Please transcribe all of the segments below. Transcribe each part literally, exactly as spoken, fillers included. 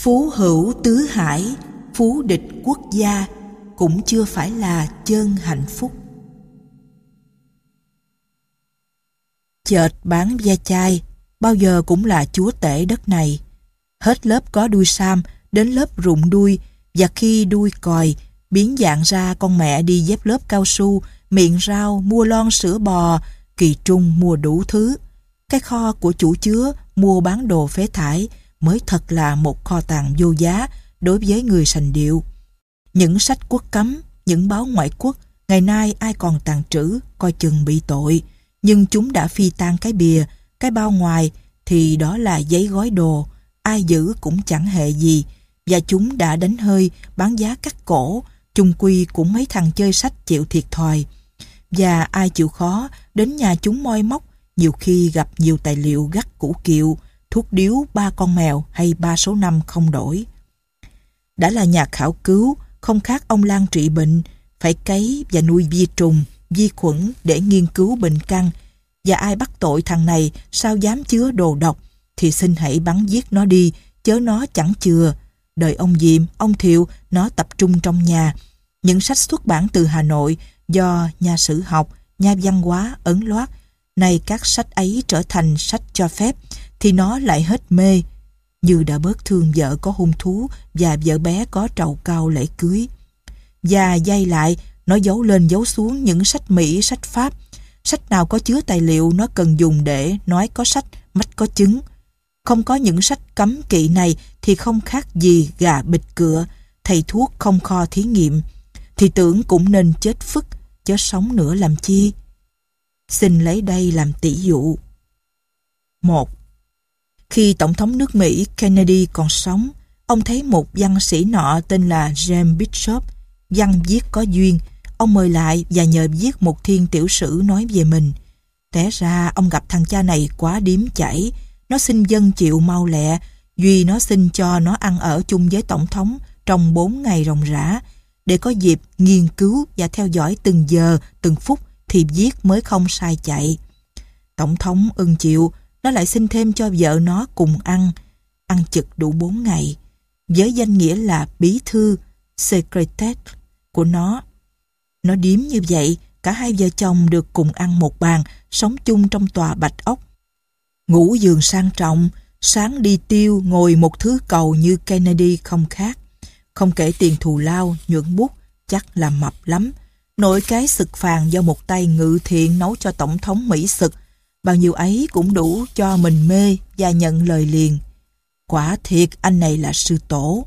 Phú hữu tứ hải, phú địch quốc gia, cũng chưa phải là chân hạnh phúc. Chợt bán ve chai, bao giờ cũng là chúa tể đất này. Hết lớp có đuôi sam, đến lớp rụng đuôi, và khi đuôi còi, biến dạng ra con mẹ đi dép lớp cao su, miệng rau, mua lon sữa bò, kỳ trung mua đủ thứ. Cái kho của chủ chứa mua bán đồ phế thải mới thật là một kho tàng vô giá đối với người sành điệu. Những sách quốc cấm, những báo ngoại quốc, ngày nay ai còn tàng trữ, coi chừng bị tội. Nhưng chúng đã phi tan cái bìa, cái bao ngoài thì đó là giấy gói đồ, ai giữ cũng chẳng hề gì. Và chúng đã đánh hơi, bán giá cắt cổ, chung quy cũng mấy thằng chơi sách chịu thiệt thòi. Và ai chịu khó, đến nhà chúng moi móc, nhiều khi gặp nhiều tài liệu gắt củ kiệu, thuốc điếu ba con mèo hay ba số năm không đổi. Đã là nhà khảo cứu, không khác ông lang trị bệnh, phải cấy và nuôi vi trùng, vi khuẩn để nghiên cứu bệnh căn. Và ai bắt tội thằng này sao dám chứa đồ độc, thì xin hãy bắn giết nó đi, chớ nó chẳng chừa. Đời ông Diệm, ông Thiệu, nó tập trung trong nhà. Những sách xuất bản từ Hà Nội do nhà sử học, nhà văn hóa ấn loát, nay các sách ấy trở thành sách cho phép, thì nó lại hết mê, như đã bớt thương vợ có hung thú và vợ bé có trầu cao lễ cưới. Và dây lại, nó giấu lên giấu xuống những sách Mỹ, sách Pháp. Sách nào có chứa tài liệu nó cần dùng để nói có sách, mách có chứng. Không có những sách cấm kỵ này thì không khác gì gà bịt cựa, thầy thuốc không kho thí nghiệm, thì tưởng cũng nên chết phức, chớ sống nữa làm chi. Xin lấy đây làm tỷ dụ. Một. Khi Tổng thống nước Mỹ Kennedy còn sống, ông thấy một văn sĩ nọ tên là James Bishop, văn viết có duyên. Ông mời lại và nhờ viết một thiên tiểu sử nói về mình. Té ra ông gặp thằng cha này quá điếm chảy. Nó xin dân chịu mau lẹ, duy nó xin cho nó ăn ở chung với Tổng thống trong bốn ngày ròng rã, để có dịp nghiên cứu và theo dõi từng giờ, từng phút thì viết mới không sai chạy. Tổng thống ưng chịu, nó lại xin thêm cho vợ nó cùng ăn, ăn chực đủ bốn ngày, với danh nghĩa là bí thư, secretary của nó. Nó điếm như vậy, cả hai vợ chồng được cùng ăn một bàn, sống chung trong tòa bạch ốc. Ngủ giường sang trọng, sáng đi tiêu, ngồi một thứ cầu như Kennedy không khác. Không kể tiền thù lao, nhuận bút, chắc là mập lắm. Nội cái sực phàn do một tay ngự thiện nấu cho Tổng thống Mỹ sực, bao nhiêu ấy cũng đủ cho mình mê và nhận lời liền. Quả thiệt anh này là sư tổ.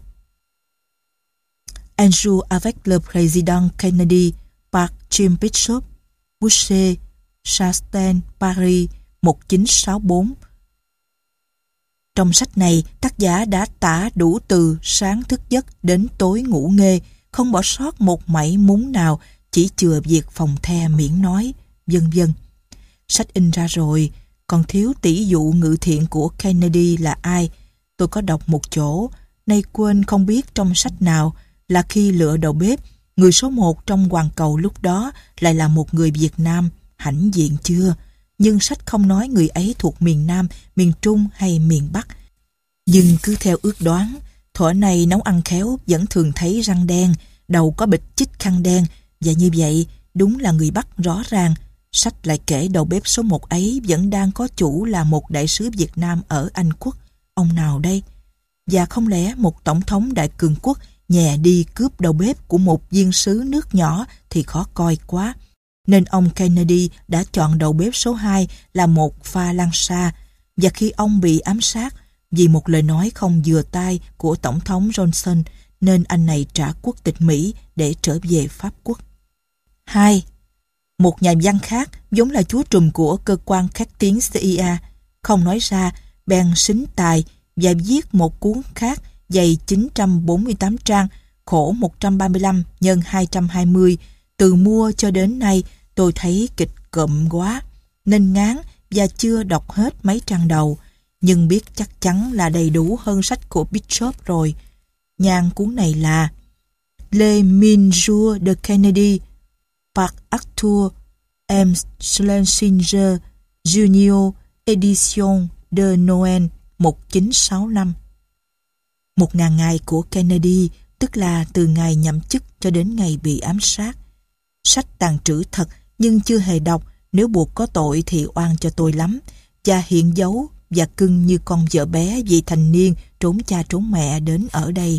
Un jour avec le président Kennedy par Jim Bishop, Boucher, Chastain, Paris, một nghìn chín trăm sáu mươi tư. Trong sách này, tác giả đã tả đủ từ sáng thức giấc đến tối ngủ nghê, không bỏ sót một mảy múng nào, chỉ chừa việc phòng the miễn nói, vân vân. Sách in ra rồi, còn thiếu tỷ dụ ngự thiện của Kennedy là ai. Tôi có đọc một chỗ, nay quên không biết trong sách nào, là khi lựa đầu bếp, người số một trong hoàn cầu lúc đó lại là một người Việt Nam, hãnh diện chưa? Nhưng sách không nói người ấy thuộc miền Nam, miền Trung hay miền Bắc. Nhưng cứ theo ước đoán, thuở này nấu ăn khéo vẫn thường thấy răng đen, đầu có bịch chích khăn đen, và như vậy đúng là người Bắc rõ ràng. Sách lại kể đầu bếp số một ấy vẫn đang có chủ là một đại sứ Việt Nam ở Anh Quốc. Ông nào đây? Và không lẽ một tổng thống đại cường quốc nhè đi cướp đầu bếp của một viên sứ nước nhỏ thì khó coi quá. Nên ông Kennedy đã chọn đầu bếp số hai là một pha lan sa, và khi ông bị ám sát vì một lời nói không vừa tai của Tổng thống Johnson, nên anh này trả quốc tịch Mỹ để trở về Pháp Quốc. Hai. Một nhà văn khác, vốn là chúa trùm của cơ quan khắc tiếng xê i a, không nói ra, bèn xính tài và viết một cuốn khác dày chín trăm bốn mươi tám trang, khổ một trăm ba mươi lăm nhân hai trăm hai mươi. Từ mua cho đến nay tôi thấy kịch cộm quá, nên ngán và chưa đọc hết mấy trang đầu, nhưng biết chắc chắn là đầy đủ hơn sách của Bishop rồi. Nhan cuốn này là Les Mille Jours de Kennedy par Arthur M. Schlesinger Junior, Edition de Noël một nghìn chín trăm sáu mươi lăm. Một ngàn ngày của Kennedy, tức là từ ngày nhậm chức cho đến ngày bị ám sát. Sách tàng trữ thật nhưng chưa hề đọc, nếu buộc có tội thì oan cho tôi lắm. Cha hiện giấu và cưng như con vợ bé vị thành niên trốn cha trốn mẹ đến ở đây.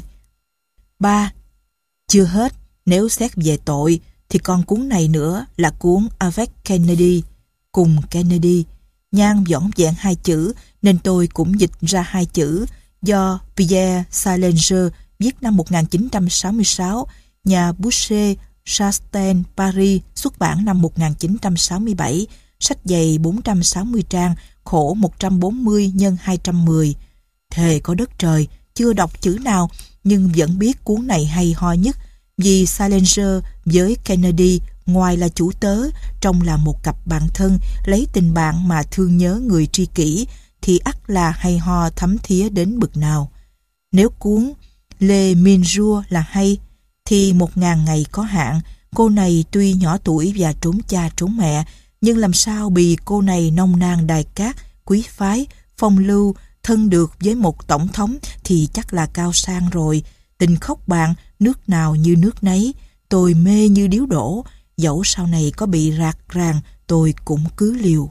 Ba. Chưa hết, nếu xét về tội thì còn cuốn này nữa là cuốn Avec Kennedy, cùng Kennedy. Nhan vỏn vẹn hai chữ nên tôi cũng dịch ra hai chữ, do Pierre Salinger viết năm một nghìn chín trăm sáu mươi sáu, nhà Boucher Chastain Paris xuất bản năm một nghìn chín trăm sáu mươi bảy, sách dày bốn trăm sáu mươi trang, khổ một trăm bốn mươi nhân hai trăm mười. Thề có đất trời, chưa đọc chữ nào nhưng vẫn biết cuốn này hay ho nhất, vì Salinger với Kennedy ngoài là chủ tớ, trông là một cặp bạn thân, lấy tình bạn mà thương nhớ người tri kỷ, thì ắt là hay ho thấm thía đến bực nào. Nếu cuốn Les Mille Jours là hay, thì một ngàn ngày có hạn. Cô này tuy nhỏ tuổi và trốn cha trốn mẹ, nhưng làm sao bị cô này nông nàn đài cát, quý phái, phong lưu, thân được với một tổng thống thì chắc là cao sang rồi. Tình khóc bạn, nước nào như nước nấy, tôi mê như điếu đổ, dẫu sau này có bị rạc ràng tôi cũng cứ liều.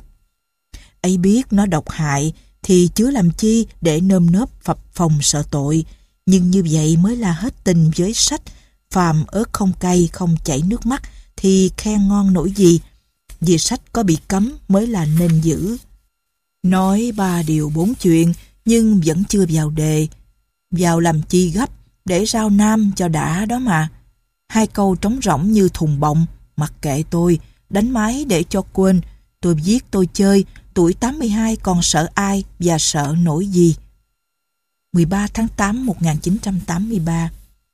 Ấy biết nó độc hại thì chứa làm chi để nơm nớp phập phồng sợ tội, nhưng như vậy mới là hết tình với sách. Phàm ớt không cay không chảy nước mắt thì khen ngon nổi gì, vì sách có bị cấm mới là nên giữ. Nói ba điều bốn chuyện nhưng vẫn chưa vào đề. Vào làm chi gấp, để rao nam cho đã đó mà. Hai câu trống rỗng như thùng bọng, mặc kệ tôi, đánh máy để cho quên. Tôi viết tôi chơi, tuổi tám mươi hai còn sợ ai và sợ nổi gì. mười ba tháng tám một nghìn chín trăm tám mươi ba.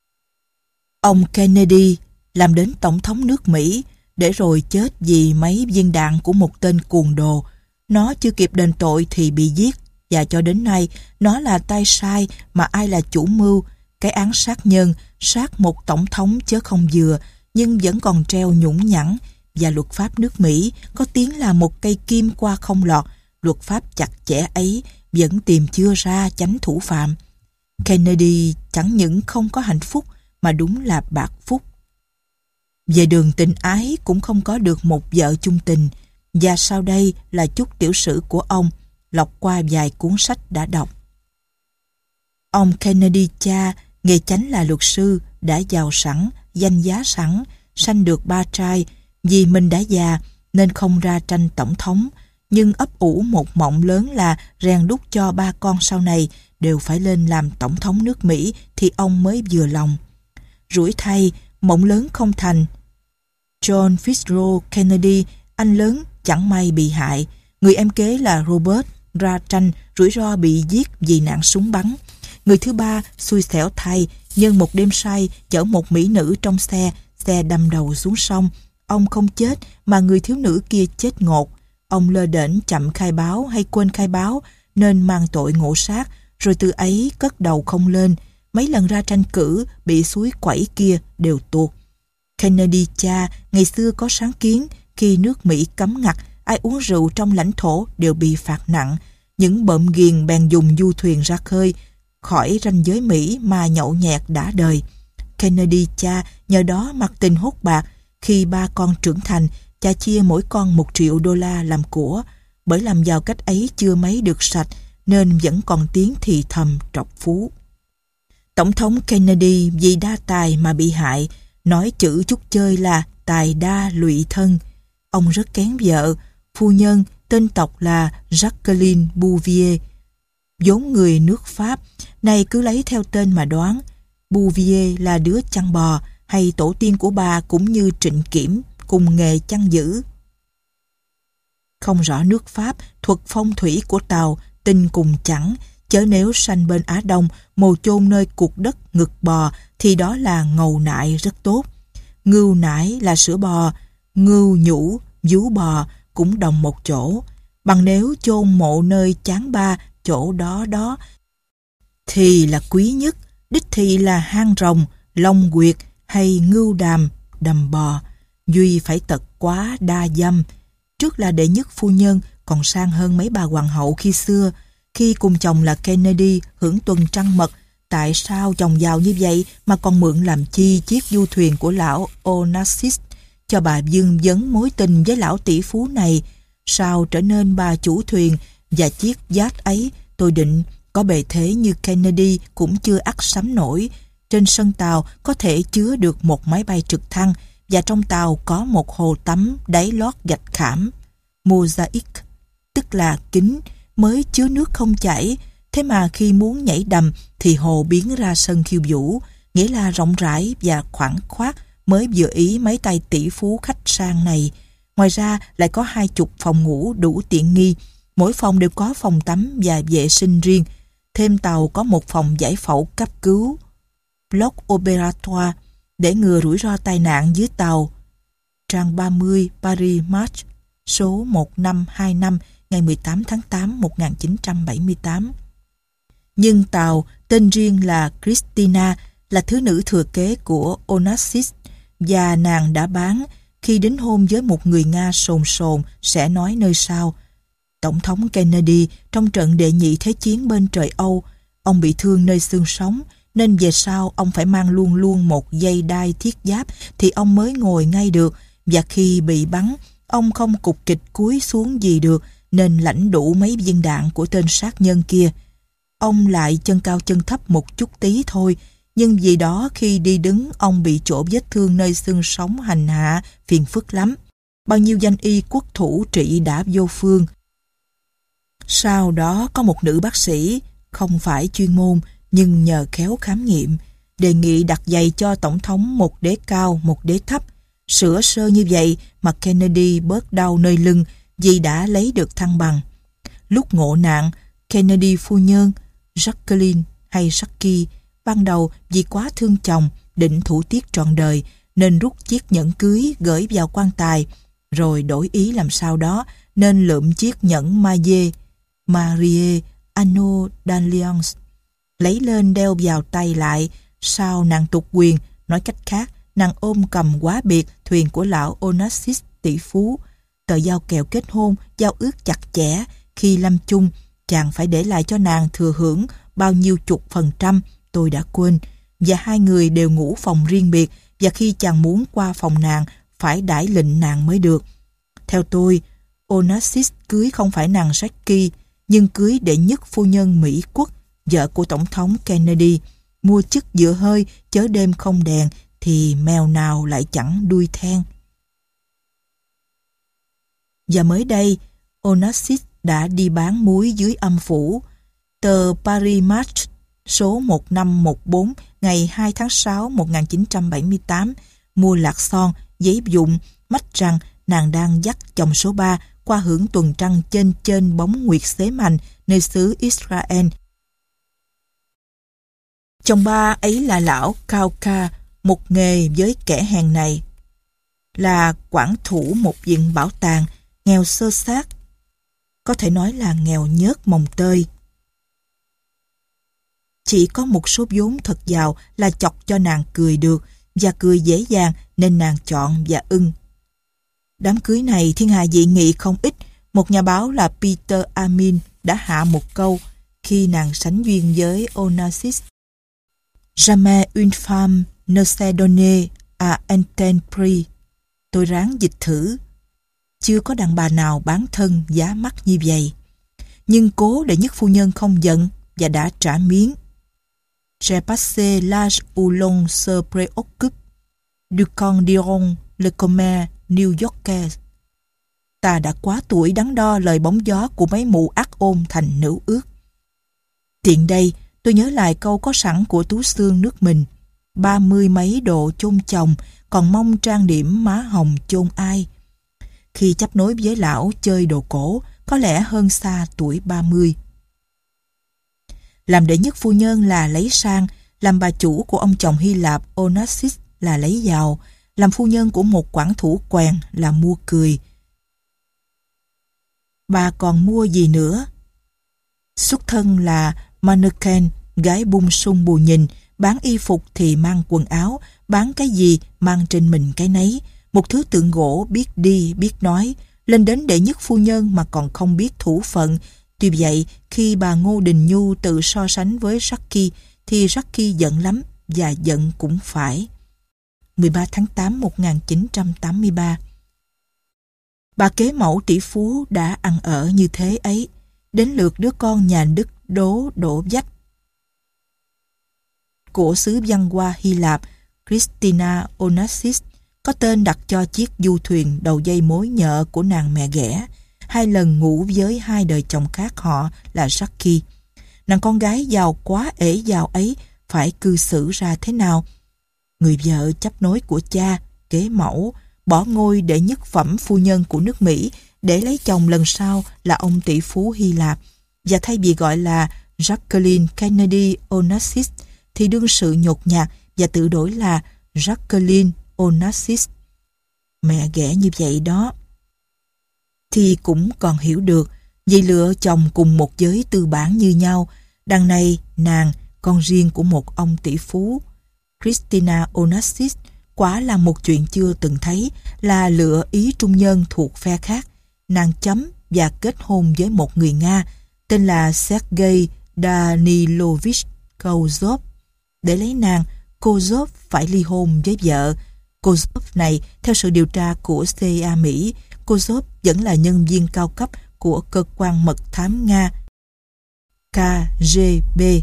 Ông Kennedy làm đến tổng thống nước Mỹ, để rồi chết vì mấy viên đạn của một tên cuồng đồ. Nó chưa kịp đền tội thì bị giết, và cho đến nay nó là tay sai mà ai là chủ mưu. Cái án sát nhân, sát một tổng thống chớ không vừa, nhưng vẫn còn treo nhũng nhẵn, và luật pháp nước Mỹ có tiếng là một cây kim qua không lọt. Luật pháp chặt chẽ ấy vẫn tìm chưa ra chánh thủ phạm. Kennedy chẳng những không có hạnh phúc mà đúng là bạc phúc. Về đường tình ái cũng không có được một vợ chung tình, và sau đây là chút tiểu sử của ông, lọc qua vài cuốn sách đã đọc. Ông Kennedy cha, nghề chánh là luật sư, đã giàu sẵn, danh giá sẵn, sanh được ba trai. Vì mình đã già nên không ra tranh tổng thống, nhưng ấp ủ một mộng lớn là rèn đúc cho ba con sau này đều phải lên làm tổng thống nước Mỹ thì ông mới vừa lòng. Rủi thay, mộng lớn không thành. John Fitzgerald Kennedy, anh lớn, chẳng may bị hại. Người em kế là Robert ra tranh, rủi ro bị giết vì nạn súng bắn. Người thứ ba xui xẻo thay, nhân một đêm say chở một mỹ nữ trong xe, xe đâm đầu xuống sông. Ông không chết mà người thiếu nữ kia chết ngột. Ông lơ đễnh chậm khai báo hay quên khai báo nên mang tội ngộ sát, rồi từ ấy cất đầu không lên. Mấy lần ra tranh cử bị suối quẩy kia đều tuột. Kennedy cha ngày xưa có sáng kiến, khi nước Mỹ cấm ngặt, ai uống rượu trong lãnh thổ đều bị phạt nặng. Những bợm ghiền bèn dùng du thuyền ra khơi khỏi ranh giới Mỹ mà nhậu nhẹt đã đời. Kennedy cha nhờ đó mặc tình hốt bạc. Khi ba con trưởng thành, cha chia mỗi con một triệu đô la làm của. Bởi làm giàu cách ấy chưa mấy được sạch, nên vẫn còn tiếng thì thầm trọc phú. Tổng thống Kennedy vì đa tài mà bị hại, nói chữ chút chơi là tài đa lụy thân. Ông rất kén vợ, phu nhân tên tộc là Jacqueline Bouvier, vốn người nước Pháp, này cứ lấy theo tên mà đoán. Bouvier là đứa chăn bò, hay tổ tiên của bà cũng như Trịnh Kiểm, cùng nghề chăn giữ. Không rõ nước Pháp, thuật phong thủy của Tàu, tinh cùng chẳng, chớ nếu sanh bên Á Đông, mồ chôn nơi cuộc đất ngực bò, thì đó là ngầu nại rất tốt. Ngưu nải là sữa bò, ngưu nhũ, vú bò cũng đồng một chỗ. Bằng nếu chôn mộ nơi chán ba, chỗ đó đó, thì là quý nhất, đích thị là hang rồng, long quyệt hay ngưu đàm, đầm bò. Duy phải tật quá đa dâm. Trước là đệ nhất phu nhân, còn sang hơn mấy bà hoàng hậu khi xưa. Khi cùng chồng là Kennedy hưởng tuần trăng mật, tại sao chồng giàu như vậy mà còn mượn làm chi chiếc du thuyền của lão Onassis cho bà dưng dấn mối tình với lão tỷ phú này? Sao trở nên bà chủ thuyền, và chiếc yacht ấy tôi định có bề thế như Kennedy cũng chưa ắt sắm nổi. Trên sân tàu có thể chứa được một máy bay trực thăng, và trong tàu có một hồ tắm đáy lót gạch khảm mosaic, tức là kính, mới chứa nước không chảy. Thế mà khi muốn nhảy đầm thì hồ biến ra sân khiêu vũ, nghĩa là rộng rãi và khoảng khoát, mới vừa ý mấy tay tỷ phú khách sang này. Ngoài ra lại có hai chục phòng ngủ đủ tiện nghi, mỗi phòng đều có phòng tắm và vệ sinh riêng. Thêm tàu có một phòng giải phẫu cấp cứu, bloc opératoire, để ngừa rủi ro tai nạn dưới tàu. Trang ba mươi Paris Match, số một năm hai năm, ngày mười tám tháng tám một nghìn chín trăm bảy mươi tám. Nhưng tàu tên riêng là Christina, là thứ nữ thừa kế của Onassis, và nàng đã bán khi đính hôn với một người Nga sồn sồn sẽ nói nơi sau. Tổng thống Kennedy trong trận đệ nhị thế chiến bên trời Âu, ông bị thương nơi xương sống, nên về sau ông phải mang luôn luôn một dây đai thiết giáp thì ông mới ngồi ngay được, và khi bị bắn, ông không cục kịch cúi xuống gì được, nên lãnh đủ mấy viên đạn của tên sát nhân kia. Ông lại chân cao chân thấp một chút tí thôi, nhưng vì đó khi đi đứng ông bị chỗ vết thương nơi xương sống hành hạ, phiền phức lắm. Bao nhiêu danh y quốc thủ trị đã vô phương. Sau đó có một nữ bác sĩ, không phải chuyên môn, nhưng nhờ khéo khám nghiệm, đề nghị đặt giày cho tổng thống một đế cao, một đế thấp. Sửa sơ như vậy mà Kennedy bớt đau nơi lưng vì đã lấy được thăng bằng. Lúc ngộ nạn, Kennedy phu nhân, Jacqueline hay Jackie, ban đầu vì quá thương chồng, định thủ tiết trọn đời, nên rút chiếc nhẫn cưới gửi vào quan tài, rồi đổi ý làm sao đó, nên lượm chiếc nhẫn Maille, Marie, Anneau d'Alliance, lấy lên đeo vào tay lại. Sau nàng tục quyền, nói cách khác, nàng ôm cầm quá biệt thuyền của lão Onassis tỷ phú. Tờ giao kèo kết hôn, giao ước chặt chẽ, khi lâm chung, chàng phải để lại cho nàng thừa hưởng bao nhiêu chục phần trăm, tôi đã quên, và hai người đều ngủ phòng riêng biệt, và khi chàng muốn qua phòng nàng, phải đãi lệnh nàng mới được. Theo tôi, Onassis cưới không phải nàng Jackie, nhưng cưới đệ nhất phu nhân Mỹ Quốc, vợ của Tổng thống Kennedy. Mua chức giữa hơi, chớ đêm không đèn, thì mèo nào lại chẳng đuôi then. Và mới đây, Onassis đã đi bán muối dưới âm phủ. Tờ Paris Match, số một năm một bốn, ngày hai tháng sáu một nghìn chín trăm bảy mươi tám, mua lạc son, giấy dụng, mách rằng nàng đang dắt chồng số ba qua hưởng tuần trăng trên trên bóng nguyệt xế mành nơi xứ Israel. Chồng ba ấy là lão Kauka, một nghề với kẻ hèn này, là quản thủ một viện bảo tàng, nghèo sơ sát, có thể nói là nghèo nhớt mồng tơi. Chỉ có một số vốn thật giàu là chọc cho nàng cười được, và cười dễ dàng nên nàng chọn và ưng. Đám cưới này thiên hạ dị nghị không ít. Một nhà báo là Peter Amin đã hạ một câu khi nàng sánh duyên với Onassis: Jamais une femme ne s'est donnée à un tel prix. Tôi ráng dịch thử. Chưa có đàn bà nào bán thân giá mắc như vậy. Nhưng cố đệ nhất phu nhân không giận và đã trả miếng. J'ai passé l'âge où l'on se préoccupe du qu'en diront le commun New-Yorkais. Ta đã quá tuổi đắn đo lời bóng gió của mấy mụ ác ôn thành nữ ước. Tiện đây, tôi nhớ lại câu có sẵn của Tú Xương nước mình: ba mươi mấy độ chôn chồng, còn mong trang điểm má hồng chôn ai. Khi chấp nối với lão chơi đồ cổ, có lẽ hơn xa tuổi ba mươi. Làm đệ nhất phu nhân là lấy sang, làm bà chủ của ông chồng Hy Lạp Onassis là lấy giàu, làm phu nhân của một quản thủ quèn là mua cười. Bà còn mua gì nữa? Xuất thân là mannequin, gái bung sung bù nhìn, bán y phục thì mang quần áo, bán cái gì mang trên mình cái nấy, một thứ tượng gỗ biết đi biết nói, lên đến đệ nhất phu nhân mà còn không biết thủ phận. Tuy vậy, khi bà Ngô Đình Nhu tự so sánh với Jackie, thì Jackie giận lắm, và giận cũng phải. mười ba tháng tám một nghìn chín trăm tám mươi ba. Bà kế mẫu tỷ phú đã ăn ở như thế ấy, đến lượt đứa con nhà Đức đố đổ vách của xứ văn hoa Hy Lạp, Christina Onassis, có tên đặt cho chiếc du thuyền đầu dây mối nhợ của nàng mẹ ghẻ, hai lần ngủ với hai đời chồng khác họ là Jackie. Nàng con gái giàu quá ể giàu ấy phải cư xử ra thế nào? Người vợ chấp nối của cha, kế mẫu, bỏ ngôi đệ nhất phẩm phu nhân của nước Mỹ để lấy chồng lần sau là ông tỷ phú Hy Lạp, và thay vì gọi là Jacqueline Kennedy Onassis thì đương sự nhột nhạt và tự đổi là Jacqueline Onassis. Mẹ ghẻ như vậy đó thì cũng còn hiểu được, vì lựa chồng cùng một giới tư bản như nhau. Đằng này nàng, con riêng của một ông tỷ phú. Christina Onassis quả là một chuyện chưa từng thấy, là lựa ý trung nhân thuộc phe khác. Nàng chấm và kết hôn với một người Nga tên là Sergei Danilovich Kozlov. Để lấy nàng, Kozlov phải ly hôn với vợ. Kozlov này, theo sự điều tra của xê i a Mỹ, Kozlov vẫn là nhân viên cao cấp của cơ quan mật thám Nga ca giê bê,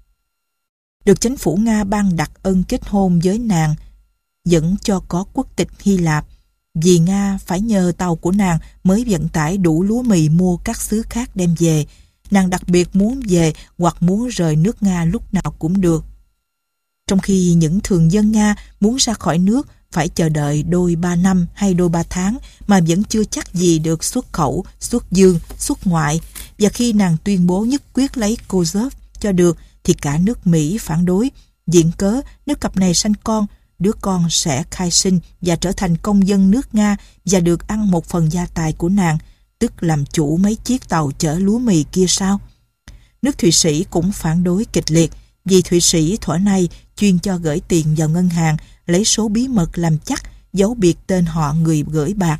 được chính phủ Nga ban đặc ân kết hôn với nàng, vẫn cho có quốc tịch Hy Lạp, vì Nga phải nhờ tàu của nàng mới vận tải đủ lúa mì mua các xứ khác đem về. Nàng đặc biệt muốn về hoặc muốn rời nước Nga lúc nào cũng được. Trong khi những thường dân Nga muốn ra khỏi nước phải chờ đợi đôi ba năm hay đôi ba tháng mà vẫn chưa chắc gì được xuất khẩu, xuất dương, xuất ngoại. Và khi nàng tuyên bố nhất quyết lấy Kozlov cho được thì cả nước Mỹ phản đối. Viện cớ nếu cặp này sanh con, đứa con sẽ khai sinh và trở thành công dân nước Nga và được ăn một phần gia tài của nàng, tức làm chủ mấy chiếc tàu chở lúa mì kia sao? Nước Thụy Sĩ cũng phản đối kịch liệt, vì Thụy Sĩ thuở nay chuyên cho gửi tiền vào ngân hàng, lấy số bí mật làm chắc, giấu biệt tên họ người gửi bạc.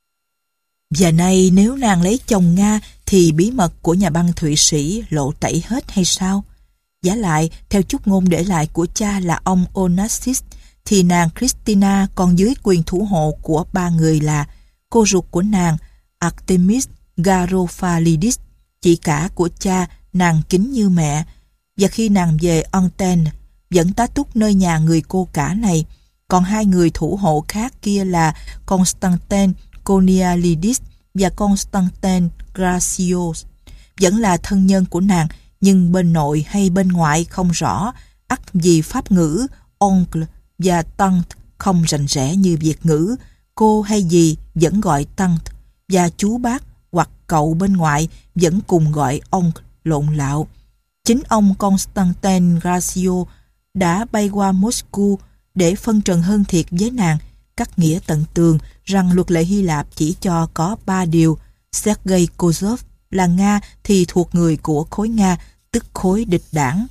Và nay nếu nàng lấy chồng Nga thì bí mật của nhà băng Thụy Sĩ lộ tẩy hết hay sao? Giả lại, theo chúc ngôn để lại của cha là ông Onassis, thì nàng Christina còn dưới quyền thủ hộ của ba người là cô ruột của nàng Artemis Garofalidis, chị cả của cha nàng kính như mẹ, và khi nàng về Antenne vẫn tá túc nơi nhà người cô cả này. Còn hai người thủ hộ khác kia là Constantin Konialidis và Constantin Gracios, vẫn là thân nhân của nàng, nhưng bên nội hay bên ngoại không rõ, ắt vì pháp ngữ oncle và tante không rành rẽ như Việt ngữ. Cô hay dì vẫn gọi tante, và chú bác hoặc cậu bên ngoại vẫn cùng gọi oncle lộn lạo. Chính ông Constantin Gracio đã bay qua Moscow để phân trần hơn thiệt với nàng, cắt nghĩa tận tường rằng luật lệ Hy Lạp chỉ cho có ba điều. Sergei Kozlov là Nga thì thuộc người của khối Nga, tức khối địch đảng.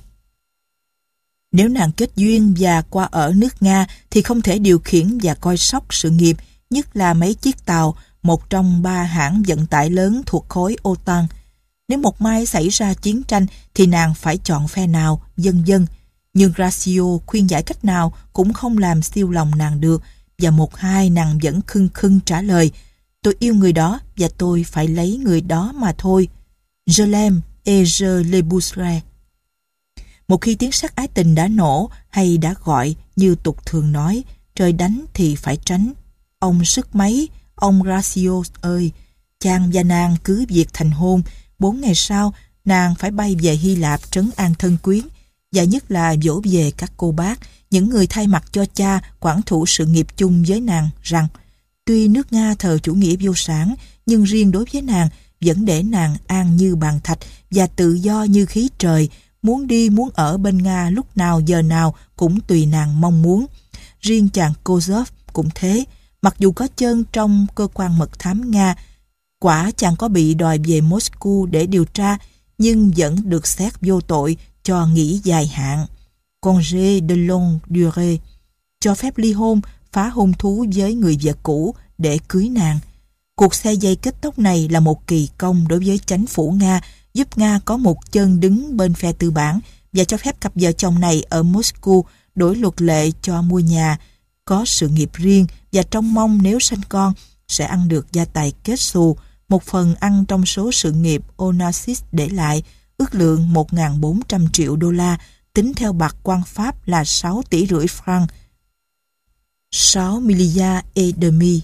Nếu nàng kết duyên và qua ở nước Nga thì không thể điều khiển và coi sóc sự nghiệp, nhất là mấy chiếc tàu, một trong ba hãng vận tải lớn thuộc khối ô tan. Nếu một mai xảy ra chiến tranh thì nàng phải chọn phe nào, vân vân. Nhưng Gracio khuyên giải cách nào cũng không làm siêu lòng nàng được, và một hai nàng vẫn khưng khưng trả lời: tôi yêu người đó và tôi phải lấy người đó mà thôi. Je l'aime et je l'épouserai. Một khi tiếng sắt ái tình đã nổ hay đã gọi, như tục thường nói, trời đánh thì phải tránh. Ông sức mấy, ông Gracio ơi, chàng và nàng cứ việc thành hôn. Bốn ngày sau, nàng phải bay về Hy Lạp trấn an thân quyến, và nhất là dỗ về các cô bác, những người thay mặt cho cha quản thủ sự nghiệp chung với nàng, rằng tuy nước Nga thờ chủ nghĩa vô sản, nhưng riêng đối với nàng vẫn để nàng an như bàn thạch và tự do như khí trời, muốn đi muốn ở bên Nga lúc nào giờ nào cũng tùy nàng mong muốn. Riêng chàng Kozlov cũng thế, mặc dù có chân trong cơ quan mật thám Nga, quả chàng có bị đòi về Moscow để điều tra, nhưng vẫn được xét vô tội, cho nghỉ dài hạn, congé de longue durée, cho phép ly hôn, phá hôn thú với người vợ cũ để cưới nàng. Cuộc xe dây kết tóc này là một kỳ công đối với chính phủ Nga, giúp Nga có một chân đứng bên phe tư bản và cho phép cặp vợ chồng này ở Moscow đổi luật lệ cho mua nhà, có sự nghiệp riêng và trông mong nếu sanh con sẽ ăn được gia tài kết xù, một phần ăn trong số sự nghiệp Onassis để lại, ước lượng một nghìn bốn trăm triệu đô la, tính theo bạc quan Pháp là sáu tỷ rưỡi franc, sáu milliards et demi.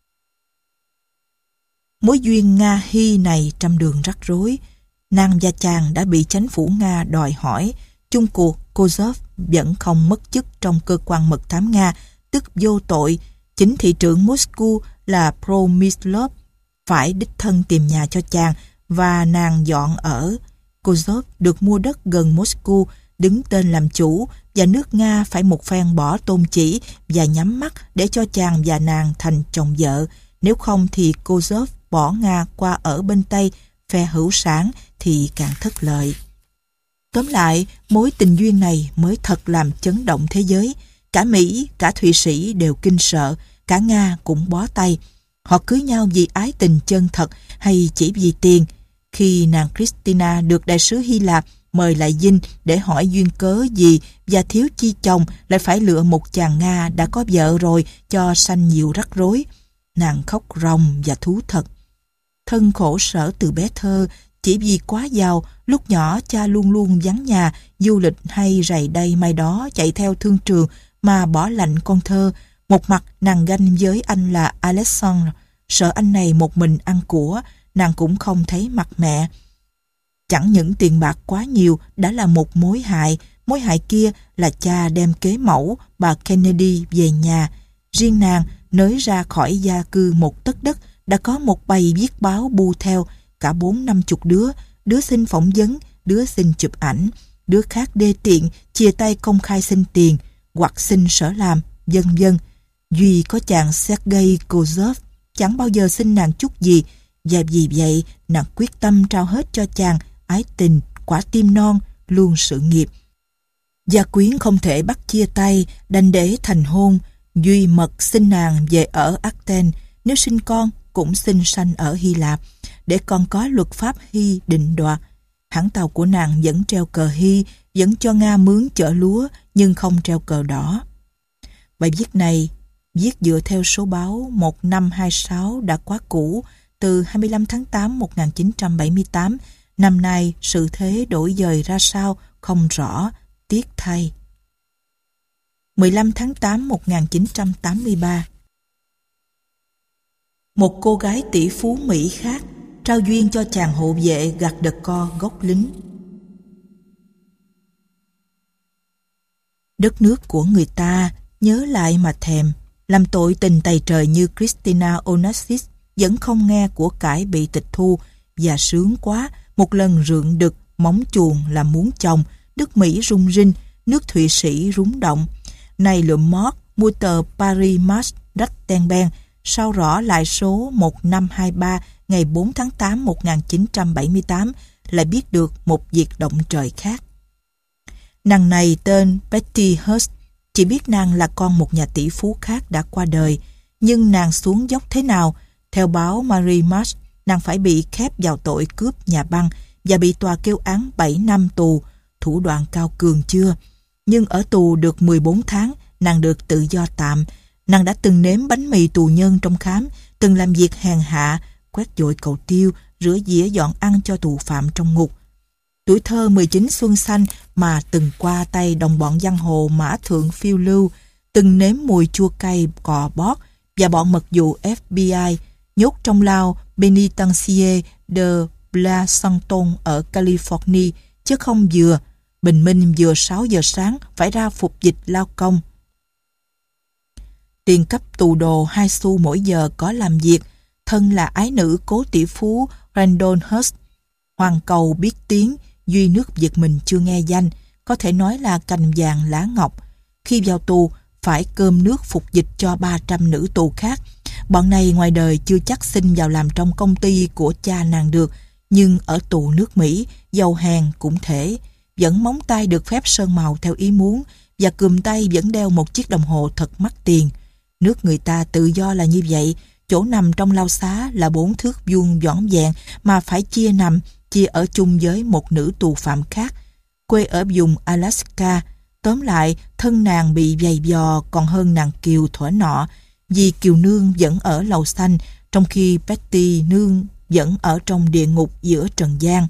Mối duyên Nga-Hy này trăm đường rắc rối. Nàng và chàng đã bị chính phủ Nga đòi hỏi. Chung cuộc, Kozhov vẫn không mất chức trong cơ quan mật thám Nga, tức vô tội. Chính thị trưởng Moscow là Promislov phải đích thân tìm nhà cho chàng và nàng dọn ở. Kozhov được mua đất gần Moscow, đứng tên làm chủ, và nước Nga phải một phen bỏ tôn chỉ và nhắm mắt để cho chàng và nàng thành chồng vợ. Nếu không thì Kozhov bỏ Nga qua ở bên Tây, phe hữu sản thì càng thất lợi. Tóm lại, mối tình duyên này mới thật làm chấn động thế giới. Cả Mỹ, cả Thụy Sĩ đều kinh sợ, cả Nga cũng bó tay. Họ cưới nhau vì ái tình chân thật hay chỉ vì tiền? Khi nàng Christina được đại sứ Hy Lạp mời lại dinh để hỏi duyên cớ gì và thiếu chi chồng lại phải lựa một chàng Nga đã có vợ rồi cho sanh nhiều rắc rối, nàng khóc ròng và thú thật. Thân khổ sở từ bé thơ, chỉ vì quá giàu, lúc nhỏ cha luôn luôn vắng nhà, du lịch hay rày đây mai đó chạy theo thương trường mà bỏ lạnh con thơ. Một mặt nàng ganh với anh là Alexandre, sợ anh này một mình ăn của, nàng cũng không thấy mặt mẹ. Chẳng những tiền bạc quá nhiều đã là một mối hại, mối hại kia là cha đem kế mẫu bà Kennedy về nhà. Riêng nàng nới ra khỏi gia cư một tấc đất đã có một bầy viết báo bu theo, cả bốn năm chục đứa, đứa xin phỏng vấn, đứa xin chụp ảnh, đứa khác đê tiện chia tay công khai xin tiền hoặc xin sở làm, vân vân. Duy có chàng Sergei Kozhov chẳng bao giờ xin nàng chút gì, và vì vậy nàng quyết tâm trao hết cho chàng ái tình, quả tim non, luôn sự nghiệp. Gia quyến không thể bắt chia tay, đành để thành hôn. Duy mật xin nàng về ở Athens, nếu sinh con cũng xin sanh ở Hy Lạp, để con có luật pháp Hy định đoạt. Hãng tàu của nàng vẫn treo cờ Hy, vẫn cho Nga mướn chở lúa, nhưng không treo cờ đỏ. Bài viết này viết dựa theo số báo một năm hai sáu đã quá cũ, từ hai mươi lăm tháng tám một nghìn chín trăm bảy mươi tám. Năm nay sự thế đổi dời ra sao không rõ, tiếc thay. mười lăm tháng tám một nghìn chín trăm tám mươi ba. Một cô gái tỷ phú Mỹ khác trao duyên cho chàng hộ vệ gặt đợt co gốc lính. Đất nước của người ta nhớ lại mà thèm, làm tội tình tày trời như Christina Onassis vẫn không nghe của cải bị tịch thu, và sướng quá, một lần rượn đực móng chuồng là muốn chồng, nước Mỹ rung rinh, nước Thụy Sĩ rúng động. Này lượm mót mua tờ Paris Match rách ten ben, sao rõ lại số một năm hai ba ngày bốn tháng tám một nghìn chín trăm bảy mươi tám, lại biết được một việc động trời khác. Nàng này tên Betty Hearst, chỉ biết nàng là con một nhà tỷ phú khác đã qua đời, nhưng nàng xuống dốc thế nào? Theo báo Marie March, nàng phải bị khép vào tội cướp nhà băng và bị tòa kêu án bảy năm tù. Thủ đoạn cao cường chưa? Nhưng ở tù được mười bốn tháng, nàng được tự do tạm. Nàng đã từng nếm bánh mì tù nhân trong khám, từng làm việc hèn hạ, quét dội cầu tiêu, rửa dĩa dọn ăn cho tù phạm trong ngục. Tuổi thơ mười chín xuân xanh mà từng qua tay đồng bọn giang hồ mã thượng phiêu lưu, từng nếm mùi chua cay cò bót và bọn mật vụ ép bê i nhốt trong lao Penitencier de Pleasanton ở California, chứ không vừa bình minh vừa sáu giờ sáng phải ra phục dịch lao công. Tiền cấp tù đồ hai xu mỗi giờ có làm việc, thân là ái nữ cố tỷ phú Randall Hearst. Hoàng cầu biết tiếng, duy nước Việt mình chưa nghe danh, có thể nói là cành vàng lá ngọc. Khi vào tù, phải cơm nước phục dịch cho ba trăm nữ tù khác. Bọn này ngoài đời chưa chắc xin vào làm trong công ty của cha nàng được, nhưng ở tù nước Mỹ, giàu hèn cũng thể. Vẫn móng tay được phép sơn màu theo ý muốn, và cùm tay vẫn đeo một chiếc đồng hồ thật mắc tiền. Nước người ta tự do là như vậy, chỗ nằm trong lao xá là bốn thước vuông vỏn vẹn mà phải chia nằm, chia ở chung với một nữ tù phạm khác. quê ở vùng Alaska. Tóm lại, thân nàng bị giày vò còn hơn nàng Kiều thuở nọ, vì Kiều nương vẫn ở lầu xanh, trong khi Betty nương vẫn ở trong địa ngục giữa trần gian.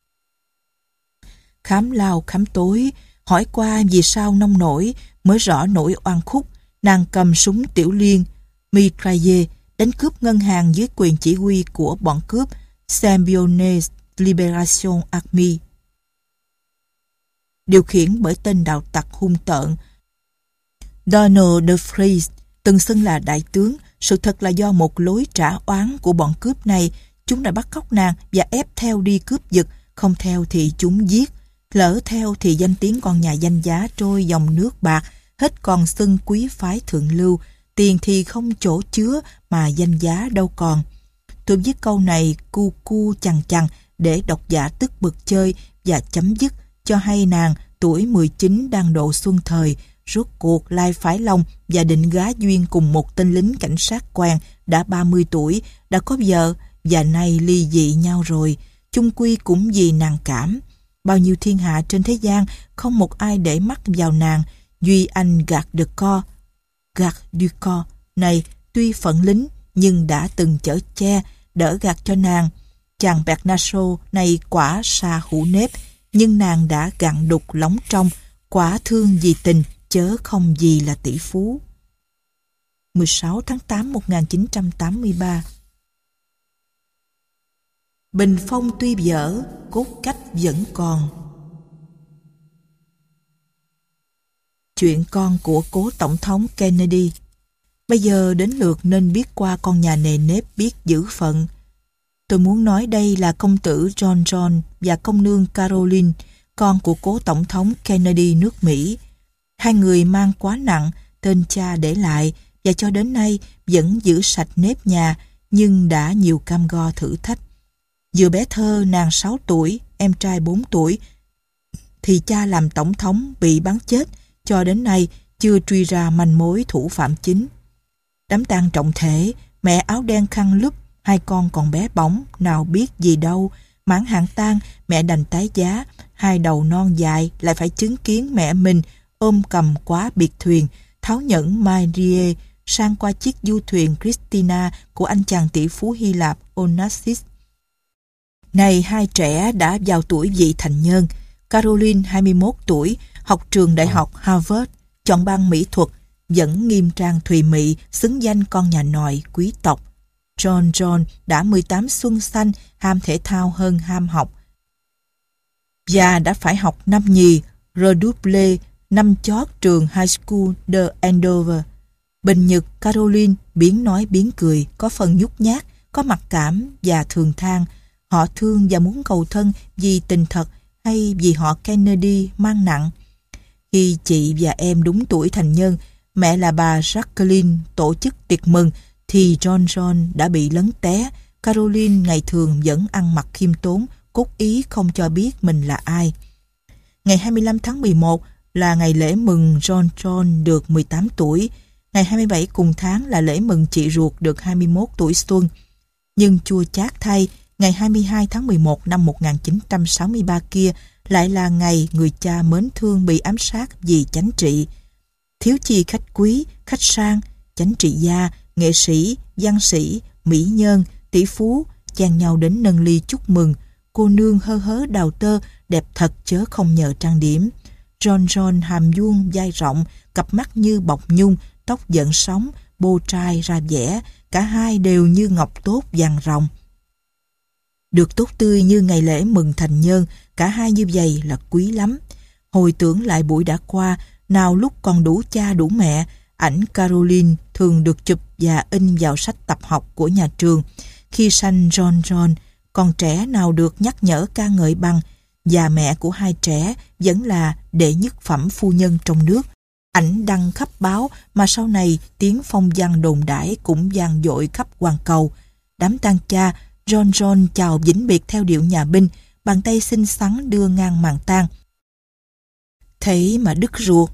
Khám lao khám tối, hỏi qua vì sao nông nổi, mới rõ nỗi oan khúc. Nàng cầm súng tiểu liên mitraille đánh cướp ngân hàng dưới quyền chỉ huy của bọn cướp Symbionese Liberation Army, điều khiển bởi tên đạo tặc hung tợn Donald de Vries, từng xưng là đại tướng. Sự thật là do một lối trả oán của bọn cướp này, chúng đã bắt cóc nàng và ép theo đi cướp giật, không theo thì chúng giết, lỡ theo thì danh tiếng con nhà danh giá trôi dòng nước bạc, hết còn xưng quý phái thượng lưu, tiền thì không chỗ chứa mà danh giá đâu còn. Tôi viết câu này cu cu chằng chằng để độc giả tức bực chơi và chấm dứt cho hay nàng tuổi mười chín đang độ xuân thời, rốt cuộc lai phái long và định gá duyên cùng một tên lính cảnh sát quan đã ba mươi tuổi, đã có vợ và nay ly dị nhau rồi, chung quy cũng vì nàng cảm. Bao nhiêu thiên hạ trên thế gian không một ai để mắt vào nàng, duy anh Gạt de Co, Gạt du Co này tuy phận lính nhưng đã từng chở che đỡ gạt cho nàng. Chàng Bernasco này quả xa hũ nếp, nhưng nàng đã gặn đục lóng trong, quả thương vì tình chớ không gì là tỷ phú. mười sáu tháng tám năm một nghìn chín trăm tám mươi ba. Bình phong tuy dở, cốt cách vẫn còn. Chuyện con của cố tổng thống Kennedy. Bây giờ đến lượt nên biết qua con nhà nề nếp biết giữ phận. Tôi muốn nói đây là công tử John John và công nương Caroline, con của cố tổng thống Kennedy nước Mỹ. Hai người mang quá nặng tên cha để lại và cho đến nay vẫn giữ sạch nếp nhà, nhưng đã nhiều cam go thử thách. Vừa bé thơ nàng sáu tuổi, em trai bốn tuổi, thì cha làm tổng thống bị bắn chết, cho đến nay chưa truy ra manh mối thủ phạm chính. Đám tang trọng thể, mẹ áo đen khăn lúp, hai con còn bé bỏng, nào biết gì đâu. Mãn hạn tang, mẹ đành tái giá, hai đầu non dài lại phải chứng kiến mẹ mình ôm cầm quá biệt thuyền, tháo nhẫn Marie sang qua chiếc du thuyền Christina của anh chàng tỷ phú Hy Lạp Onassis. Này hai trẻ đã vào tuổi vị thành nhân. Caroline hai mươi mốt tuổi, học trường đại học Harvard, chọn ban mỹ thuật, vẫn nghiêm trang thùy mị, xứng danh con nhà nòi quý tộc. John John đã mười tám xuân xanh, ham thể thao hơn ham học, và đã phải học năm nhì redouble năm chót trường High School de Andover. Bình nhật Caroline biến nói biến cười, có phần nhút nhát, có mặc cảm và thường than. Họ thương và muốn cầu thân vì tình thật hay vì họ Kennedy mang nặng. Khi chị và em đúng tuổi thành nhân, mẹ là bà Jacqueline tổ chức tiệc mừng, thì John John đã bị lấn té. Caroline ngày thường vẫn ăn mặc khiêm tốn, cốt ý không cho biết mình là ai. Ngày hai mươi lăm tháng mười một là ngày lễ mừng John John được mười tám tuổi. Ngày hai mươi bảy cùng tháng là lễ mừng chị ruột được hai mươi mốt tuổi xuân. Nhưng chua chát thay, ngày hai mươi hai tháng mười một năm một nghìn chín trăm sáu mươi ba kia lại là ngày người cha mến thương bị ám sát vì chánh trị. Thiếu chi khách quý, khách sang, chánh trị gia, nghệ sĩ, văn sĩ, mỹ nhân, tỷ phú chen nhau đến nâng ly chúc mừng. Cô nương hơ hớ đào tơ, đẹp thật chớ không nhờ trang điểm. John John hàm vuông vai rộng, cặp mắt như bọc nhung, tóc giận sóng, bô trai ra vẻ, cả hai đều như ngọc tốt vàng ròng. Được tốt tươi như ngày lễ mừng thành nhân, cả hai như vậy là quý lắm. Hồi tưởng lại buổi đã qua, nào lúc còn đủ cha đủ mẹ, ảnh Caroline thường được chụp và in vào sách tập học của nhà trường. Khi sanh John John, còn trẻ nào được nhắc nhở ca ngợi bằng, và mẹ của hai trẻ vẫn là đệ nhất phẩm phu nhân trong nước. Ảnh đăng khắp báo mà sau này tiếng phong văn đồn đãi cũng vang dội khắp hoàn cầu. Đám tang cha, John John chào vĩnh biệt theo điệu nhà binh, bàn tay xinh xắn đưa ngang màn tang. Thế mà đứt ruột.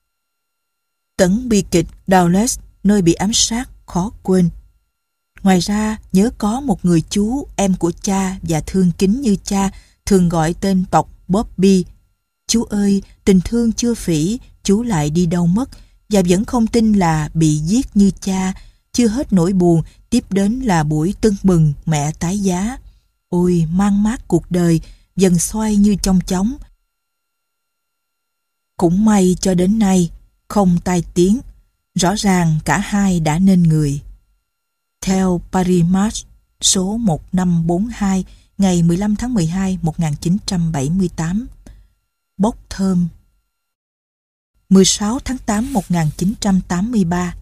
Tấn bi kịch Dallas, nơi bị ám sát, khó quên. Ngoài ra, nhớ có một người chú, em của cha và thương kính như cha, thường gọi tên bọc Bobby. Chú ơi, tình thương chưa phỉ, chú lại đi đâu mất, và vẫn không tin là bị giết như cha. Chưa hết nỗi buồn, tiếp đến là buổi tưng bừng mẹ tái giá. Ôi, mang mát cuộc đời, dần xoay như trong chóng. Cũng may cho đến nay, không tai tiếng. Rõ ràng cả hai đã nên người. Theo Paris Match số một năm bốn hai ngày mười lăm tháng mười hai một nghìn chín trăm bảy mươi tám. Bốc thơm. mười sáu tháng tám một nghìn chín trăm tám mươi ba.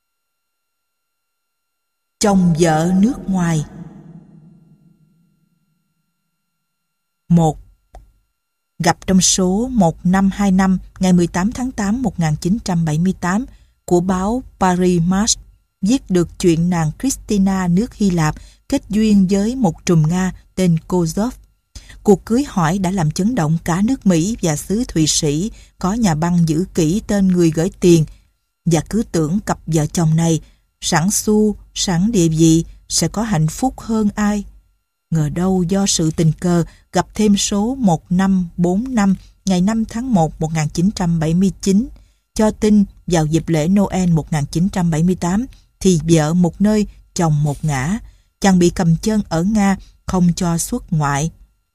Chồng vợ nước ngoài. một. Gặp trong số một năm hai năm ngày mười tám tháng tám một nghìn chín trăm bảy mươi tám của báo Paris Match viết được chuyện nàng Christina nước Hy Lạp kết duyên với một trùm Nga tên Kozov. Cuộc cưới hỏi đã làm chấn động cả nước Mỹ và xứ Thụy Sĩ, có nhà băng giữ kỹ tên người gửi tiền, và cứ tưởng cặp vợ chồng này sẵn xu, sẵn địa vị sẽ có hạnh phúc hơn ai. Ngờ đâu do sự tình cờ gặp thêm số một năm bốn năm ngày năm tháng một một nghìn chín trăm bảy mươi chín, cho tin vào dịp lễ Noel một nghìn chín trăm bảy mươi tám thì vợ một nơi, chồng một ngã, chàng bị cầm chân ở Nga không cho xuất ngoại.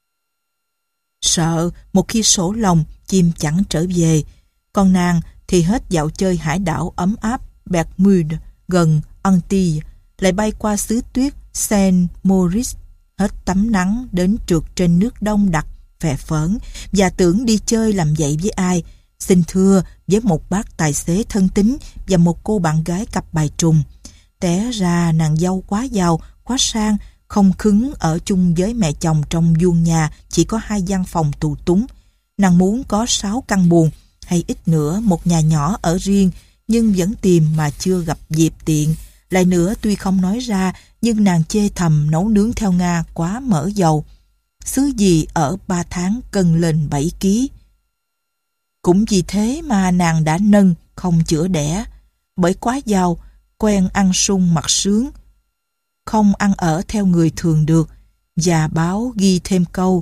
Sợ một khi sổ lòng chim chẳng trở về, còn nàng thì hết dạo chơi hải đảo ấm áp Bermude gần Antilles, lại bay qua xứ tuyết Saint Maurice, hết tắm nắng đến trượt trên nước đông đặc phè phỡn, và tưởng đi chơi làm vậy với ai, xin thưa với một bác tài xế thân tín và một cô bạn gái cặp bài trùng. Té ra nàng dâu quá giàu, quá sang, không khứng ở chung với mẹ chồng trong vuông nhà chỉ có hai gian phòng tù túng. Nàng muốn có sáu căn buồng, hay ít nữa một nhà nhỏ ở riêng, nhưng vẫn tìm mà chưa gặp dịp tiện. Lại nữa, tuy không nói ra, nhưng nàng chê thầm nấu nướng theo Nga quá mỡ dầu. Xứ gì ở ba tháng cân lên bảy ký. Cũng vì thế mà nàng đã nâng không chữa đẻ, bởi quá giàu, quen ăn sung mặc sướng, không ăn ở theo người thường được, và báo ghi thêm câu: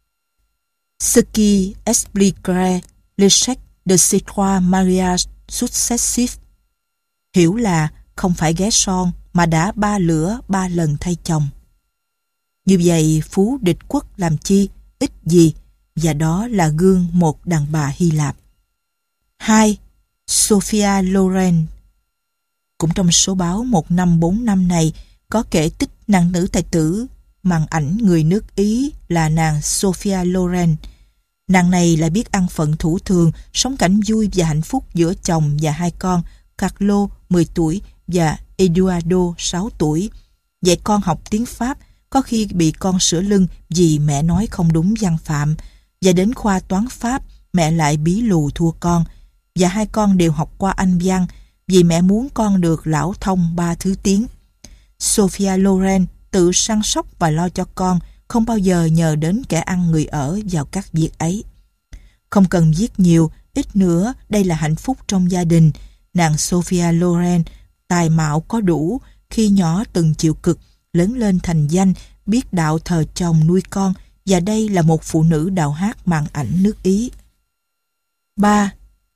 Ce qui expliquerait l'échec de ces trois mariages successifs. Hiểu là không phải ghé son mà đã ba lửa ba lần thay chồng. Như vậy phú địch quốc làm chi, ích gì, và đó là gương một đàn bà Hy Lạp. hai. Sophia Loren. Cũng trong số báo một năm bốn năm này có kể tích nàng nữ tài tử màn ảnh người nước Ý là nàng Sophia Loren. Nàng này lại biết ăn phận thủ thường, sống cảnh vui và hạnh phúc giữa chồng và hai con, Carlo mười tuổi và Eduardo sáu tuổi. Dạy con học tiếng Pháp, có khi bị con sửa lưng vì mẹ nói không đúng văn phạm, và đến khoa toán Pháp mẹ lại bí lù thua con, và hai con đều học qua Anh văn vì mẹ muốn con được lão thông ba thứ tiếng. Sophia Loren tự săn sóc và lo cho con, không bao giờ nhờ đến kẻ ăn người ở vào các việc ấy. Không cần viết nhiều, ít nữa đây là hạnh phúc trong gia đình. Nàng Sophia Loren tài mạo có đủ, khi nhỏ từng chịu cực, lớn lên thành danh, biết đạo thờ chồng nuôi con, và đây là một phụ nữ đạo hát màn ảnh nước Ý. ba.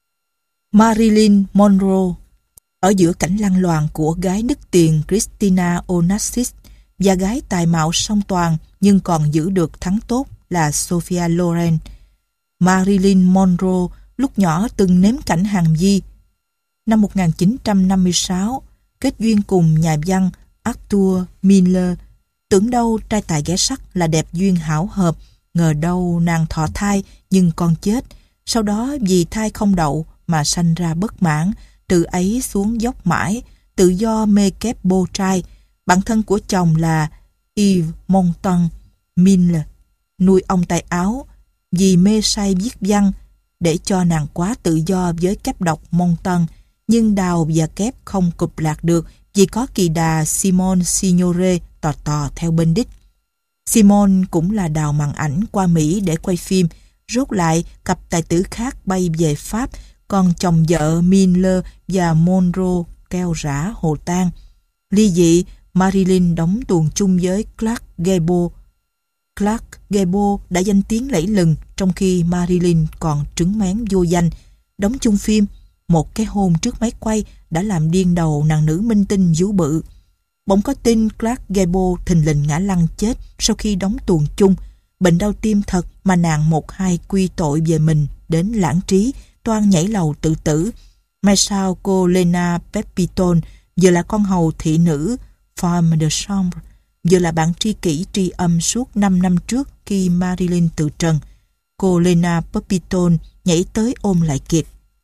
Marilyn Monroe. Ở giữa cảnh lăng loàn của gái nức tiền Christina Onassis và gái tài mạo song toàn nhưng còn giữ được thắng tốt là Sophia Loren, Marilyn Monroe lúc nhỏ từng nếm cảnh hàng di. Năm một nghìn chín trăm năm mươi sáu, kết duyên cùng nhà văn Arthur Miller. Tưởng đâu trai tài ghé sắc là đẹp duyên hảo hợp, ngờ đâu nàng thọ thai nhưng con chết. Sau đó vì thai không đậu mà sanh ra bất mãn, từ ấy xuống dốc mãi, tự do mê kép bô trai. Bạn thân của chồng là Yves Montand Miller nuôi ông tay áo vì mê say viết văn, để cho nàng quá tự do với kép độc Montand, nhưng đào và kép không cụp lạc được vì có kỳ đà Simone Signore tò tò theo bên đích. Simone cũng là đào màn ảnh qua Mỹ để quay phim. Rốt lại, cặp tài tử khác bay về Pháp, còn chồng vợ Miller và Monroe keo rã hồ tan. Ly dị, Marilyn đóng tuồng chung với Clark Gable. Clark Gable đã danh tiếng lẫy lừng trong khi Marilyn còn trứng mén vô danh. Đóng chung phim, một cái hôn trước máy quay đã làm điên đầu nàng nữ minh tinh vú bự. Bỗng có tin Clark Gable thình lình ngã lăn chết sau khi đóng tuồng chung. Bệnh đau tim thật mà nàng một hai quy tội về mình đến lãng trí, toan nhảy lầu tự tử. Mai sau cô Lena Pepitone vừa là con hầu thị nữ femme de chambre, vừa là bạn tri kỷ tri âm suốt năm năm trước khi Marilyn từ trần. Cô Lena Pepitone nhảy tới ôm lại kịp.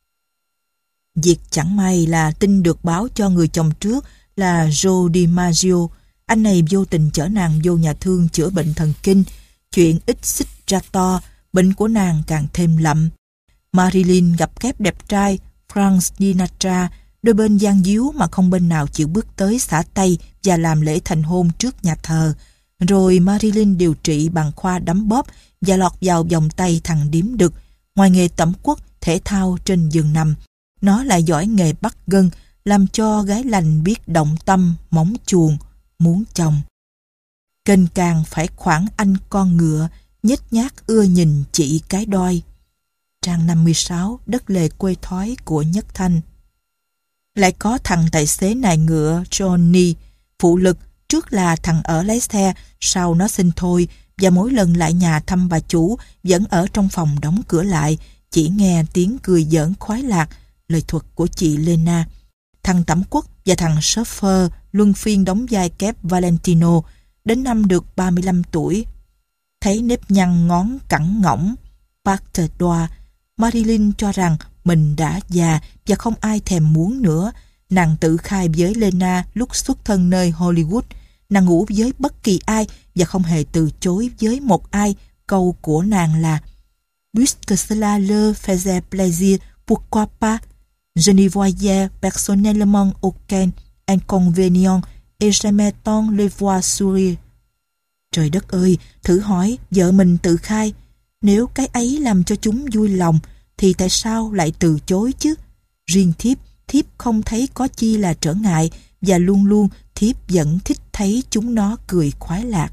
Việc chẳng may là tin được báo cho người chồng trước là Joe DiMaggio. Anh này vô tình chở nàng vô nhà thương chữa bệnh thần kinh. Chuyện ít xích ra to, bệnh của nàng càng thêm lậm. Marilyn gặp kép đẹp trai Frank Sinatra, đôi bên gian díu mà không bên nào chịu bước tới xả tay và làm lễ thành hôn trước nhà thờ. Rồi Marilyn điều trị bằng khoa đấm bóp và lọt vào vòng tay thằng điếm đực. Ngoài nghề tẩm quất, thể thao trên giường nằm, nó lại giỏi nghề bắt gân, làm cho gái lành biết động tâm, móng chuồng, muốn chồng. Kênh càng phải khoảng anh con ngựa, nhếch nhác ưa nhìn chị cái đoi. Trang năm mươi sáu, đất lề quê thói của Nhất Thanh. Lại có thằng tài xế nài ngựa Johnny, phụ lực, trước là thằng ở lái xe, sau nó xin thôi, và mỗi lần lại nhà thăm bà chủ, vẫn ở trong phòng đóng cửa lại, chỉ nghe tiếng cười giỡn khoái lạc, lời thuật của chị Lena. Thằng tẩm quất và thằng chauffeur luân phiên đóng vai kép Valentino, đến năm được ba mươi lăm tuổi. Thấy nếp nhăn ngón cẳng ngỗng, Parte Doa, Marilyn cho rằng mình đã già và không ai thèm muốn nữa. Nàng tự khai với Lena lúc xuất thân nơi Hollywood. Nàng ngủ với bất kỳ ai và không hề từ chối với một ai. Câu của nàng là Puisque cela leur faisait plaisir, pourquoi pas? Je n'y voyais personnellement aucun inconvénient et j'aimais tant les voir sourire. Trời đất ơi, thử hỏi vợ mình tự khai, nếu cái ấy làm cho chúng vui lòng thì tại sao lại từ chối chứ? Riêng thiếp, thiếp không thấy có chi là trở ngại, và luôn luôn thiếp vẫn thích thấy chúng nó cười khoái lạc.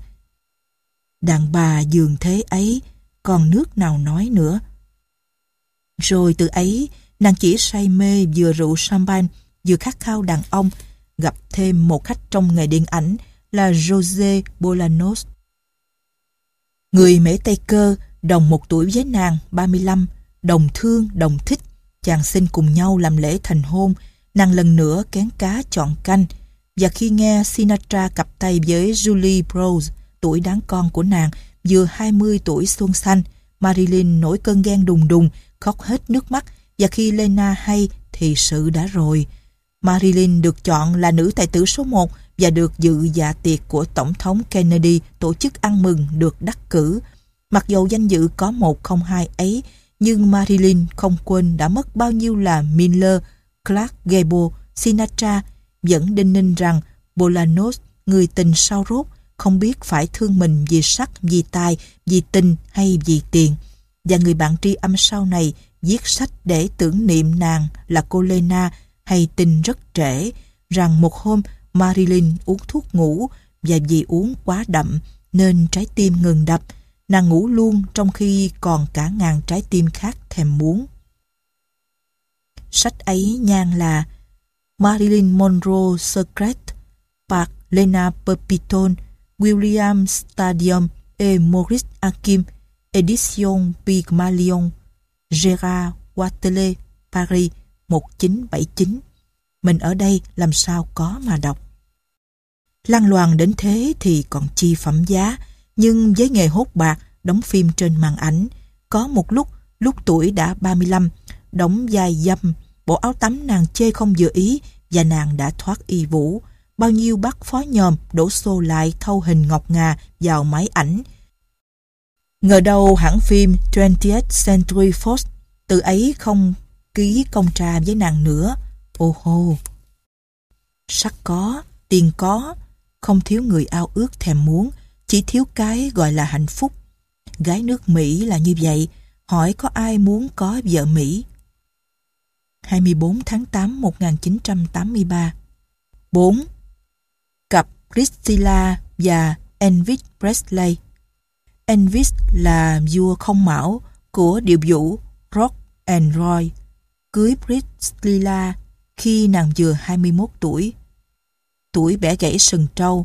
Đàn bà dường thế ấy, còn nước nào nói nữa. Rồi từ ấy, nàng chỉ say mê vừa rượu champagne, vừa khát khao đàn ông, gặp thêm một khách trong nghề điện ảnh là José Bolanos. Người Mễ Tây Cơ, đồng một tuổi với nàng, ba mươi lăm, đồng thương, đồng thích. Chàng xin cùng nhau làm lễ thành hôn, nàng lần nữa kén cá chọn canh. Và khi nghe Sinatra cặp tay với Julie Brose, tuổi đáng con của nàng, vừa hai mươi tuổi xuân xanh, Marilyn nổi cơn ghen đùng đùng, khóc hết nước mắt, và khi Lena hay thì sự đã rồi. Marilyn được chọn là nữ tài tử số một và được dự dạ tiệc của Tổng thống Kennedy tổ chức ăn mừng được đắc cử. Mặc dầu danh dự có một không hai ấy, nhưng Marilyn không quên đã mất bao nhiêu là Miller, Clark Gable, Sinatra, vẫn đinh ninh rằng Bolanos, người tình sao rốt, không biết phải thương mình vì sắc, vì tài, vì tình hay vì tiền. Và người bạn tri âm sau này viết sách để tưởng niệm nàng là cô Lena hay tin rất trễ rằng một hôm Marilyn uống thuốc ngủ, và vì uống quá đậm nên trái tim ngừng đập. Nàng ngủ luôn trong khi còn cả ngàn trái tim khác thèm muốn. Sách ấy nhan là Marilyn Monroe Secret par Lena Pepitone, William Stadium et Maurice Hakim, Edition Pygmalion, Gérard Wattelet, Paris, một nghìn chín trăm bảy mươi chín. Mình ở đây làm sao có mà đọc. Lăng loàn đến thế thì còn chi phẩm giá, nhưng với nghề hốt bạc, đóng phim trên màn ảnh, có một lúc, lúc tuổi đã ba mươi lăm, đóng vai dâm, bộ áo tắm nàng chê không vừa ý và nàng đã thoát y vũ. Bao nhiêu bác phó nhòm đổ xô lại thâu hình ngọc ngà vào máy ảnh. Ngờ đâu hãng phim twentieth Century Fox từ ấy không ký công tra với nàng nữa. Ô hô! Sắc có, tiền có, không thiếu người ao ước thèm muốn, chỉ thiếu cái gọi là hạnh phúc. Gái nước Mỹ là như vậy, hỏi có ai muốn có vợ Mỹ. hai mươi bốn tháng tám một nghìn chín trăm tám mươi ba. bốn. Cặp Priscilla và Elvis Presley. Elvis là vua không mão, của điệu vũ Rock and Roll, cưới Priscilla khi nàng vừa hai mươi mốt tuổi. Tuổi bẻ gãy sừng trâu.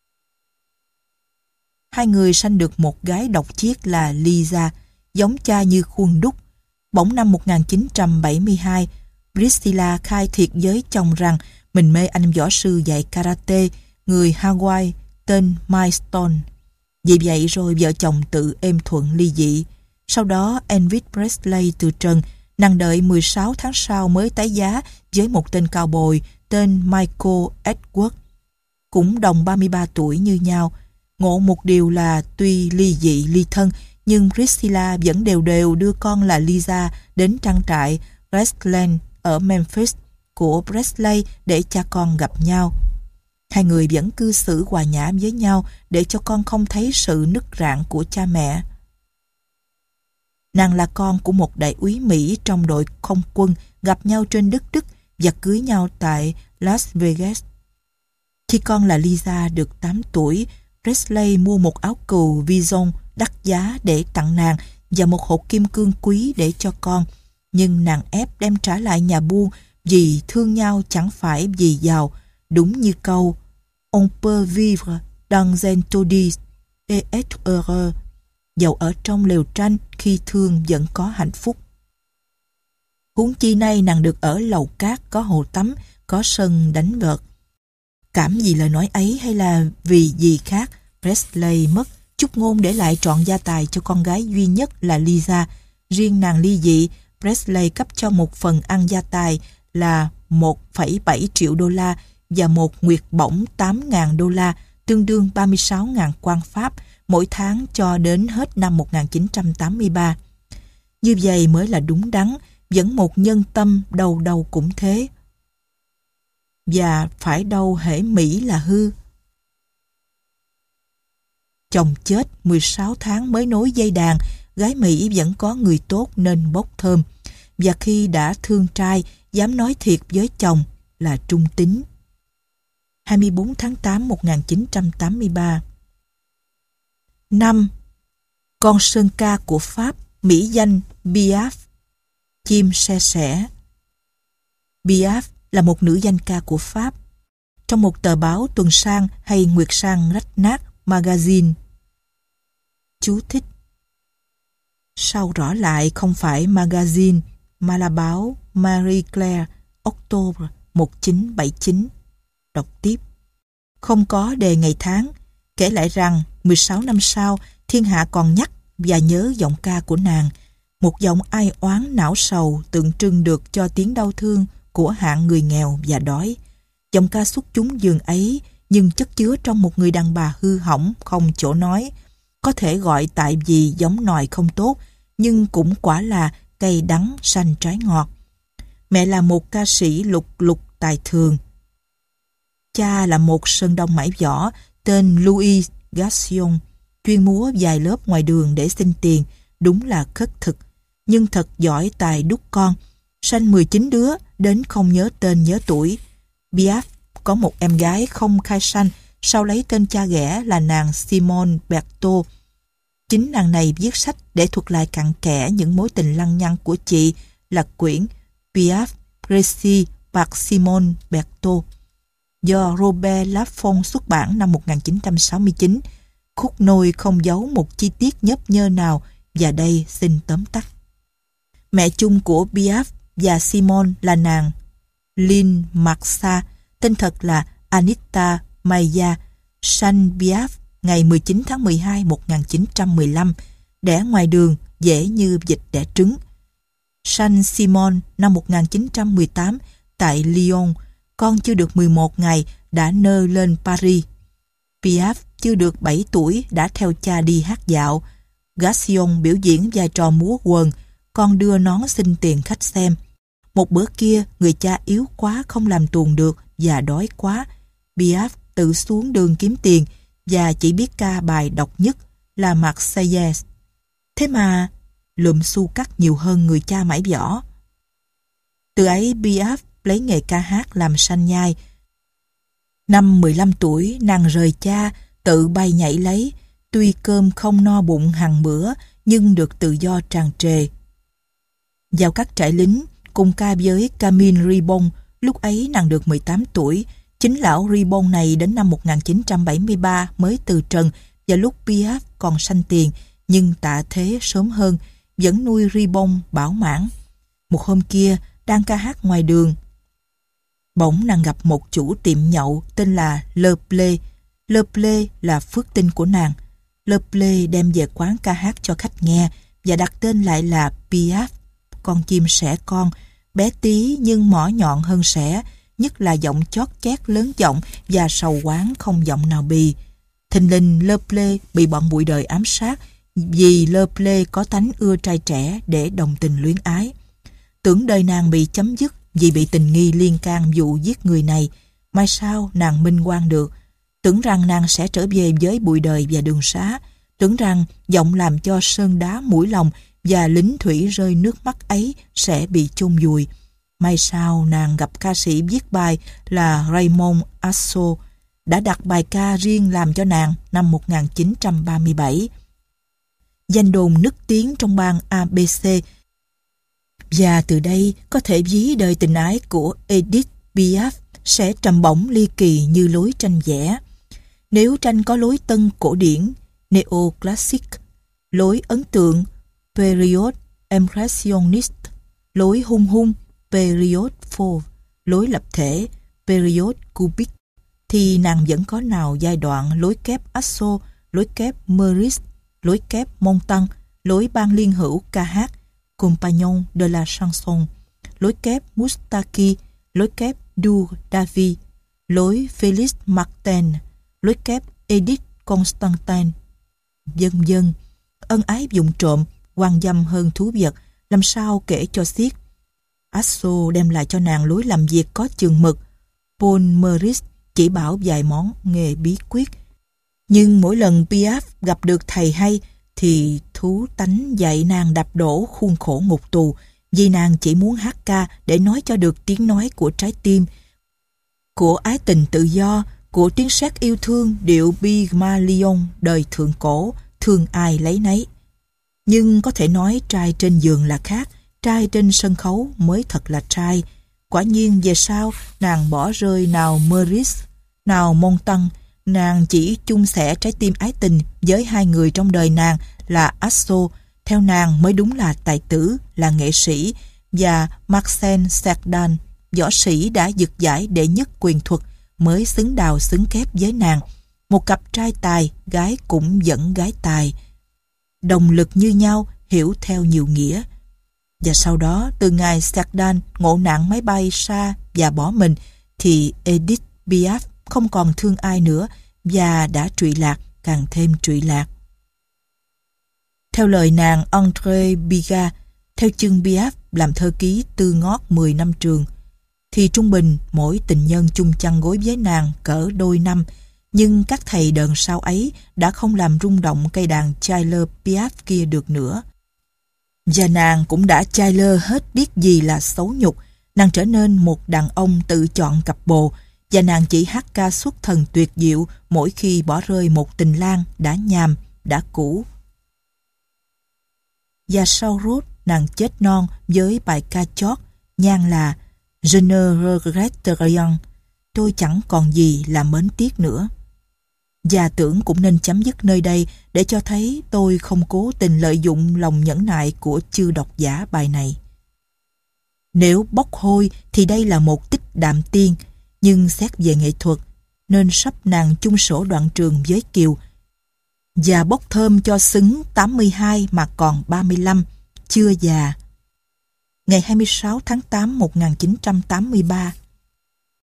Hai người sanh được một gái độc chiếc là Lisa, giống cha như khuôn đúc. Bỗng năm một nghìn chín trăm bảy mươi hai, Priscilla khai thiệt với chồng rằng mình mê anh võ sư dạy karate, người Hawaii tên Mike Stone. Vì vậy rồi vợ chồng tự êm thuận ly dị. Sau đó Elvis Presley từ trần, nàng đợi mười sáu tháng sau mới tái giá với một tên cao bồi tên Michael Edward, cũng đồng ba mươi ba tuổi như nhau. Ngộ một điều là tuy ly dị ly thân, nhưng Priscilla vẫn đều đều đưa con là Lisa đến trang trại Graceland ở Memphis của Presley để cha con gặp nhau. Hai người vẫn cư xử hòa nhã với nhau để cho con không thấy sự nứt rạn của cha mẹ. Nàng là con của một đại úy Mỹ trong đội không quân gặp nhau trên đất Đức và cưới nhau tại Las Vegas. Khi con là Lisa được tám tuổi, Presley mua một áo cừu Vison đắt giá để tặng nàng và một hộp kim cương quý để cho con. Nhưng nàng ép đem trả lại nhà buôn vì thương nhau chẳng phải vì giàu. Đúng như câu On peut vivre dans un taudis et être heureux. Dầu ở trong lều tranh khi thương vẫn có hạnh phúc. Huống chi nay nàng được ở lầu cát có hồ tắm, có sân đánh vợt. Cảm gì lời nói ấy hay là vì gì khác, Presley mất chút ngôn để lại trọn gia tài cho con gái duy nhất là Lisa. Riêng nàng ly dị, Presley cấp cho một phần ăn gia tài là một phẩy bảy triệu đô la và một nguyệt bổng tám nghìn đô la, tương đương ba mươi sáu nghìn quan Pháp mỗi tháng cho đến hết năm một nghìn chín trăm tám mươi ba. Như vậy mới là đúng đắn, vẫn một nhân tâm đầu đầu cũng thế. Và phải đâu hễ Mỹ là hư. Chồng chết mười sáu tháng mới nối dây đàn, gái Mỹ vẫn có người tốt nên bốc thơm. Và khi đã thương trai, dám nói thiệt với chồng là trung tín. hai mươi bốn tháng tám một nghìn chín trăm tám mươi ba. năm. Con sơn ca của Pháp, mỹ danh Piaf, chim se sẻ. Piaf là một nữ danh ca của Pháp. Trong một tờ báo tuần sang hay nguyệt sang rách nát magazine. Chú thích. Sau rõ lại không phải magazine mà là báo Marie Claire, October một nghìn chín trăm bảy mươi chín. Đọc tiếp. Không có đề ngày tháng, kể lại rằng mười sáu năm sau thiên hạ còn nhắc và nhớ giọng ca của nàng, một giọng ai oán não sầu tượng trưng được cho tiếng đau thương của hạng người nghèo và đói. Giọng ca xuất chúng dường ấy nhưng chất chứa trong một người đàn bà hư hỏng không chỗ nói, có thể gọi tại vì giống nòi không tốt, nhưng cũng quả là cây đắng xanh trái ngọt. Mẹ là một ca sĩ lục lục tài thường. Cha là một sơn đông mãi võ tên Louis Gassion, chuyên múa vài lớp ngoài đường để xin tiền, đúng là khất thực, nhưng thật giỏi tài đúc con. Sanh mười chín đứa, đến không nhớ tên nhớ tuổi. Piaf có một em gái không khai sanh, sau lấy tên cha ghẻ là nàng Simone Berthaud. Chính nàng này viết sách để thuật lại cặn kẽ những mối tình lăng nhăng của chị, là quyển Piaf Récit par Simone Berthaud, do Robert Laffont xuất bản năm một nghìn chín trăm sáu mươi chín. Khúc nôi không giấu một chi tiết nhấp nhơ nào, và đây xin tóm tắt. Mẹ chung của Piaf và Simone là nàng Lynn Marsa, tên thật là Anita Maya, sanh Piaf ngày mười chín tháng mười hai một nghìn chín trăm mười lăm, đẻ ngoài đường dễ như vịt đẻ trứng. Sanh Simone năm một nghìn chín trăm mười tám tại Lyon, con chưa được mười một ngày đã nơ lên Paris. Piaf chưa được bảy tuổi đã theo cha đi hát dạo. Gassion biểu diễn vai trò múa quần, con đưa nón xin tiền khách xem. Một bữa kia, người cha yếu quá không làm tuồng được và đói quá. Piaf tự xuống đường kiếm tiền và chỉ biết ca bài độc nhất là Marseillaise. Thế mà lượm xu cắt nhiều hơn người cha mãi võ. Từ ấy Piaf lấy nghề ca hát làm sanh nhai. Năm mười lăm tuổi, nàng rời cha, tự bay nhảy lấy. Tuy cơm không no bụng hàng bữa, nhưng được tự do tràn trề. Vào các trại lính, cùng ca với Camille Ribon, lúc ấy nàng được mười tám tuổi. Chính lão Ribon này đến năm một nghìn chín trăm bảy mươi ba mới từ trần, và lúc Piaf còn sanh tiền, nhưng tạ thế sớm hơn, vẫn nuôi Ribon bảo mãn. Một hôm kia, đang ca hát ngoài đường, bỗng nàng gặp một chủ tiệm nhậu tên là Le Play. Le Play là phước tinh của nàng. Le Play đem về quán ca hát cho khách nghe và đặt tên lại là Piaf, con chim sẻ con, bé tí nhưng mỏ nhọn hơn sẻ, nhất là giọng chót chét lớn giọng và sầu quán không giọng nào bì. Thình lình Le Play bị bọn bụi đời ám sát vì Le Play có tánh ưa trai trẻ để đồng tình luyến ái. Tưởng đời nàng bị chấm dứt vì bị tình nghi liên can vụ giết người này. Mai sau nàng minh oan được. Tưởng rằng nàng sẽ trở về với bụi đời và đường xá. Tưởng rằng giọng làm cho sơn đá mũi lòng và lính thủy rơi nước mắt ấy sẽ bị chôn vùi. Mai sau nàng gặp ca sĩ viết bài là Raymond Asso, đã đặt bài ca riêng làm cho nàng năm một nghìn chín trăm ba mươi bảy. Danh đồn nức tiếng trong bang a bê xê, và từ đây có thể ví đời tình ái của Edith Piaf sẽ trầm bổng ly kỳ như lối tranh vẽ. Nếu tranh có lối tân cổ điển, neoclassic, lối ấn tượng, period impressionist, lối hung hung, period fauve, lối lập thể, period cubic, thì nàng vẫn có nào giai đoạn lối kép Asso, lối kép Meurice, lối kép Montand, lối ban liên hữu ca hát, Compagnon de la chanson, lối kép Moustaki, lối kép Du David, lối Félix Martin, lối kép Edith Constantine, vân vân. Ân ái vụng trộm, hoang dâm hơn thú vật, làm sao kể cho xiết. Asso đem lại cho nàng lối làm việc có chừng mực. Paul Meurice chỉ bảo vài món nghề bí quyết. Nhưng mỗi lần Piaf gặp được thầy hay thì thú tánh dạy nàng đạp đổ khuôn khổ ngục tù, vì nàng chỉ muốn hát ca để nói cho được tiếng nói của trái tim, của ái tình tự do, của tiếng sét yêu thương điệu Pygmalion đời thượng cổ, thương ai lấy nấy. Nhưng có thể nói trai trên giường là khác, trai trên sân khấu mới thật là trai. Quả nhiên về sau nàng bỏ rơi nào Meurice, nào Montand, nàng chỉ chung sẻ trái tim ái tình với hai người trong đời nàng là Asso, theo nàng mới đúng là tài tử, là nghệ sĩ, và Marcel Cerdan, võ sĩ đã giật giải đệ nhất quyền thuật, mới xứng đào xứng kép với nàng. Một cặp trai tài, gái cũng vẫn gái tài. Đồng lực như nhau, hiểu theo nhiều nghĩa. Và sau đó, từ ngày Cerdan ngộ nạn máy bay xa và bỏ mình, thì Edith Piaf không còn thương ai nữa và đã trụy lạc, càng thêm trụy lạc. Theo lời nàng André Biga, theo chân Piaf làm thơ ký tư ngót mười năm trường, thì trung bình mỗi tình nhân chung chăn gối với nàng cỡ đôi năm, nhưng các thầy đờn sau ấy đã không làm rung động cây đàn Tyler Piaf kia được nữa. Và nàng cũng đã Tyler hết biết gì là xấu nhục. Nàng trở nên một đàn ông tự chọn cặp bồ, và nàng chỉ hát ca xuất thần tuyệt diệu mỗi khi bỏ rơi một tình lang đã nhàm, đã cũ. Và sau rốt, nàng chết non với bài ca chót, nhan là Je ne regrette rien, tôi chẳng còn gì là mến tiếc nữa. Và tưởng cũng nên chấm dứt nơi đây để cho thấy tôi không cố tình lợi dụng lòng nhẫn nại của chư độc giả bài này. Nếu bốc hôi thì đây là một tích đạm tiên, nhưng xét về nghệ thuật nên sắp nàng chung sổ đoạn trường với Kiều, và bốc thơm cho xứng tám mươi hai mà còn ba mươi lăm, chưa già. Ngày hai mươi sáu tháng tám một nghìn chín trăm tám mươi ba,